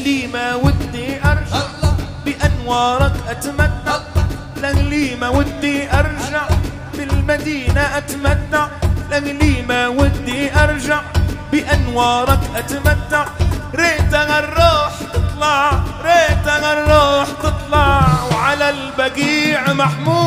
لأهلي ما ودي أرجع بأنوارك أتمتع، لأهلي ما ودي أرجع بالمدينة أتمتع، لأهلي ما ودي أرجع بأنوارك أتمتع. ريتها الروح تطلع، ريتها الروح تطلع، وعلى البقيع محمود